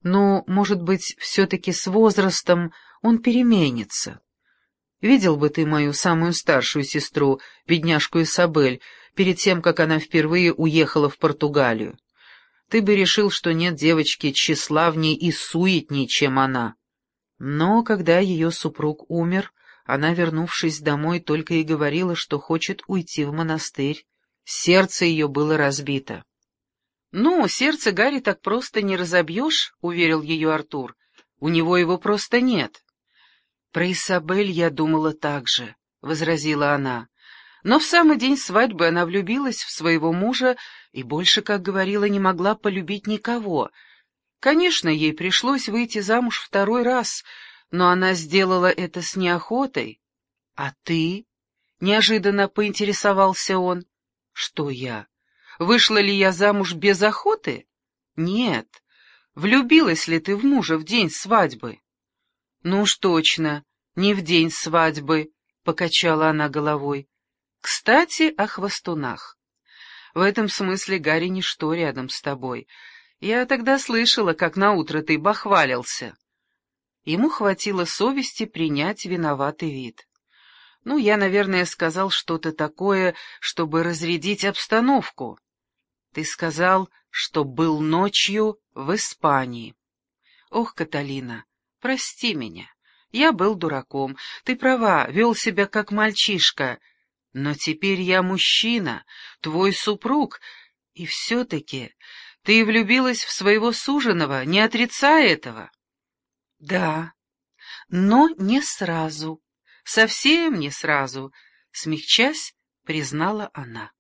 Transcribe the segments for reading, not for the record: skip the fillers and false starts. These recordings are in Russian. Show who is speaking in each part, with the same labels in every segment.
Speaker 1: Но, может быть, все-таки с возрастом он переменится. Видел бы ты мою самую старшую сестру, бедняжку Исабель, перед тем, как она впервые уехала в Португалию. Ты бы решил, что нет девочки тщеславней и суетней, чем она. Но когда ее супруг умер, она, вернувшись домой, только и говорила, что хочет уйти в монастырь. Сердце ее было разбито. «Ну, сердце Гарри так просто не разобьешь», — уверил ее Артур. «У него его просто нет». «Про Исабель я думала так же», — возразила она. Но в самый день свадьбы она влюбилась в своего мужа и больше, как говорила, не могла полюбить никого. Конечно, ей пришлось выйти замуж второй раз, но она сделала это с неохотой. «А ты?» — неожиданно поинтересовался он. «Что я? Вышла ли я замуж без охоты? Нет. Влюбилась ли ты в мужа в день свадьбы?» «Ну уж точно, не в день свадьбы», — покачала она головой. «Кстати, о хвостунах. В этом смысле Гарри ничто рядом с тобой. Я тогда слышала, как наутро ты бахвалился». Ему хватило совести принять виноватый вид. «Ну, я, наверное, сказал что-то такое, чтобы разрядить обстановку. Ты сказал, что был ночью в Испании. Ох, Каталина, прости меня. Я был дураком. Ты права, вел себя как мальчишка. Но теперь я мужчина, твой супруг, и все-таки ты влюбилась в своего суженого, не отрицай этого». «Да, но не сразу, совсем не сразу», — смягчась, признала она.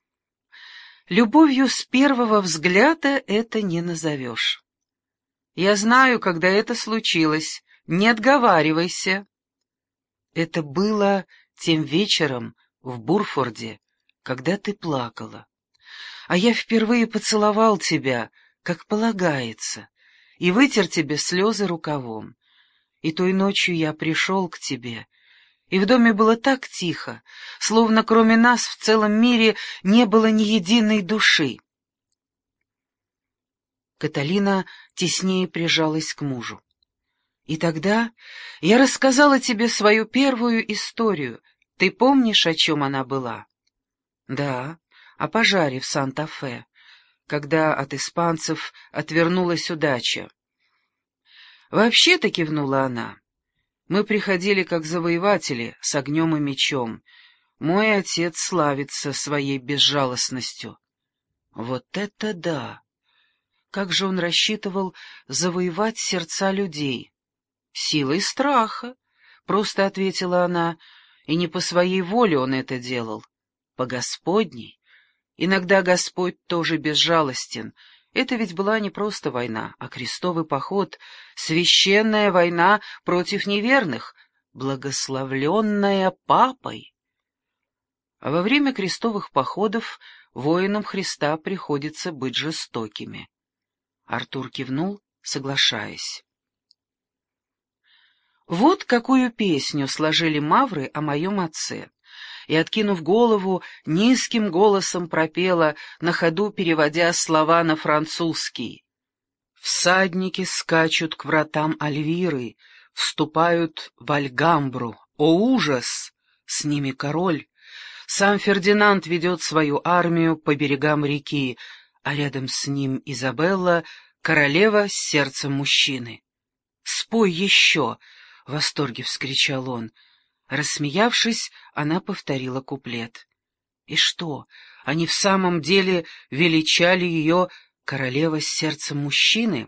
Speaker 1: «Любовью с первого взгляда это не назовешь. Я знаю, когда это случилось, не отговаривайся». Это было тем вечером в Бурфорде, когда ты плакала. А я впервые поцеловал тебя, как полагается, и вытер тебе слезы рукавом. И той ночью я пришел к тебе, и в доме было так тихо, словно кроме нас в целом мире не было ни единой души. Каталина теснее прижалась к мужу. И тогда я рассказала тебе свою первую историю. Ты помнишь, о чем она была? Да, о пожаре в Санта-Фе, когда от испанцев отвернулась удача. Вообще-то, кивнула она, мы приходили как завоеватели с огнем и мечом. Мой отец славится своей безжалостностью. Вот это да! Как же он рассчитывал завоевать сердца людей? «Силой страха», — просто ответила она, — «и не по своей воле он это делал, по Господней. Иногда Господь тоже безжалостен. Это ведь была не просто война, а крестовый поход, священная война против неверных, благословленная Папой». А во время крестовых походов воинам Христа приходится быть жестокими. Артур кивнул, соглашаясь. Вот какую песню сложили мавры о моем отце, и, откинув голову, низким голосом пропела, на ходу переводя слова на французский. «Всадники скачут к вратам Альвиры, вступают в Альгамбру. О, ужас! С ними король. Сам Фердинанд ведет свою армию по берегам реки, а рядом с ним Изабелла, королева с сердцем мужчины. Спой еще!» — в восторге вскричал он. Рассмеявшись, она повторила куплет. И что, они в самом деле величали ее королева с сердцем мужчины?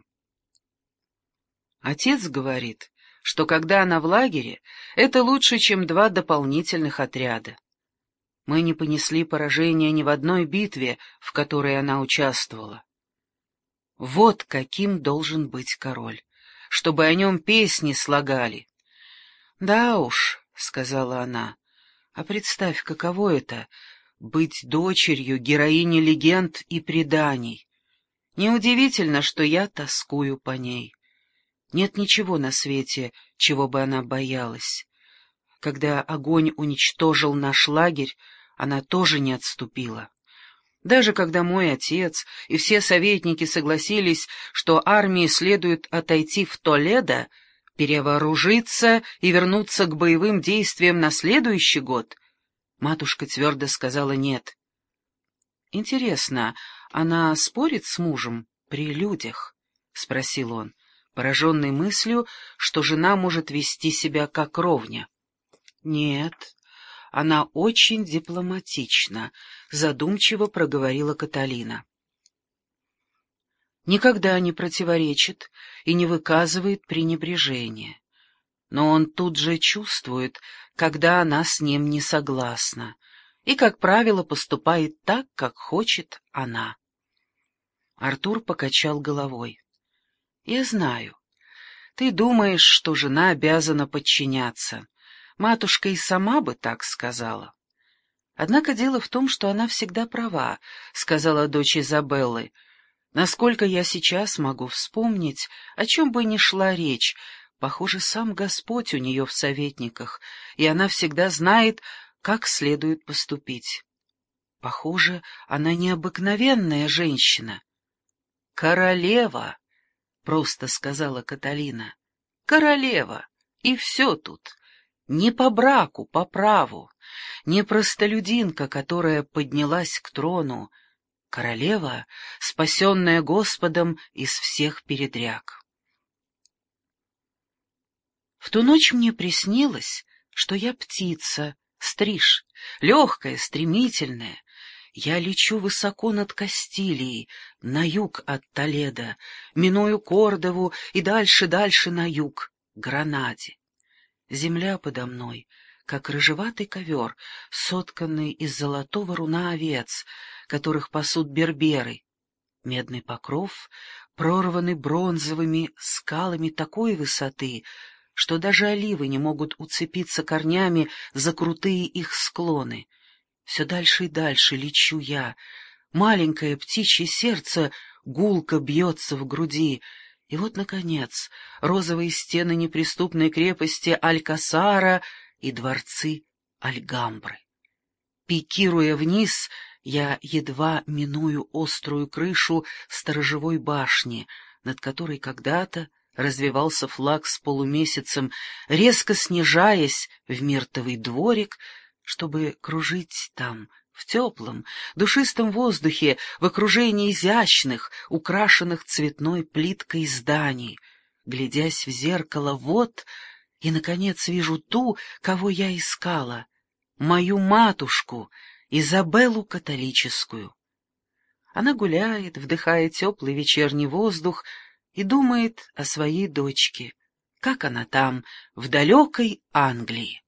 Speaker 1: Отец говорит, что когда она в лагере, это лучше, чем 2 дополнительных отряда. Мы не понесли поражения ни в одной битве, в которой она участвовала. Вот каким должен быть король, чтобы о нем песни слагали. «Да уж», — сказала она, — «а представь, каково это — быть дочерью героини легенд и преданий. Неудивительно, что я тоскую по ней. Нет ничего на свете, чего бы она боялась. Когда огонь уничтожил наш лагерь, она тоже не отступила. Даже когда мой отец и все советники согласились, что армии следует отойти в Толедо, перевооружиться и вернуться к боевым действиям на следующий год, матушка твердо сказала «нет». «Интересно, она спорит с мужем при людях?» — спросил он, пораженный мыслью, что жена может вести себя как ровня. «Нет, она очень дипломатична», — задумчиво проговорила Каталина. «Никогда не противоречит и не выказывает пренебрежения. Но он тут же чувствует, когда она с ним не согласна, и, как правило, поступает так, как хочет она». Артур покачал головой. «Я знаю. Ты думаешь, что жена обязана подчиняться. Матушка и сама бы так сказала. Однако дело в том, что она всегда права», — сказала дочь Изабеллы. «Насколько я сейчас могу вспомнить, о чем бы ни шла речь, похоже, сам Господь у нее в советниках, и она всегда знает, как следует поступить. Похоже, она необыкновенная женщина». «Королева», — просто сказала Каталина. «Королева, и все тут. Не по браку, по праву. Не простолюдинка, которая поднялась к трону. Королева, спасенная Господом из всех передряг». В ту ночь мне приснилось, что я птица, стриж, легкая, стремительная. Я лечу высоко над Кастилией, на юг от Толедо, миную Кордову и дальше на юг, к Гранаде. Земля подо мной, как рыжеватый ковер, сотканный из золотого руна овец, которых пасут берберы. Медный покров, прорванный бронзовыми скалами такой высоты, что даже оливы не могут уцепиться корнями за крутые их склоны. Все дальше и дальше лечу я. Маленькое птичье сердце гулко бьется в груди. И вот, наконец, розовые стены неприступной крепости Алькасара и дворцы Альгамбры. Пикируя вниз, я едва миную острую крышу сторожевой башни, над которой когда-то развевался флаг с полумесяцем, резко снижаясь в миртовый дворик, чтобы кружить там, в теплом, душистом воздухе, в окружении изящных, украшенных цветной плиткой зданий. Глядясь в зеркало, вот, и, наконец, вижу ту, кого я искала, мою матушку, Изабеллу католическую. Она гуляет, вдыхая теплый вечерний воздух, и думает о своей дочке, как она там, в далекой Англии.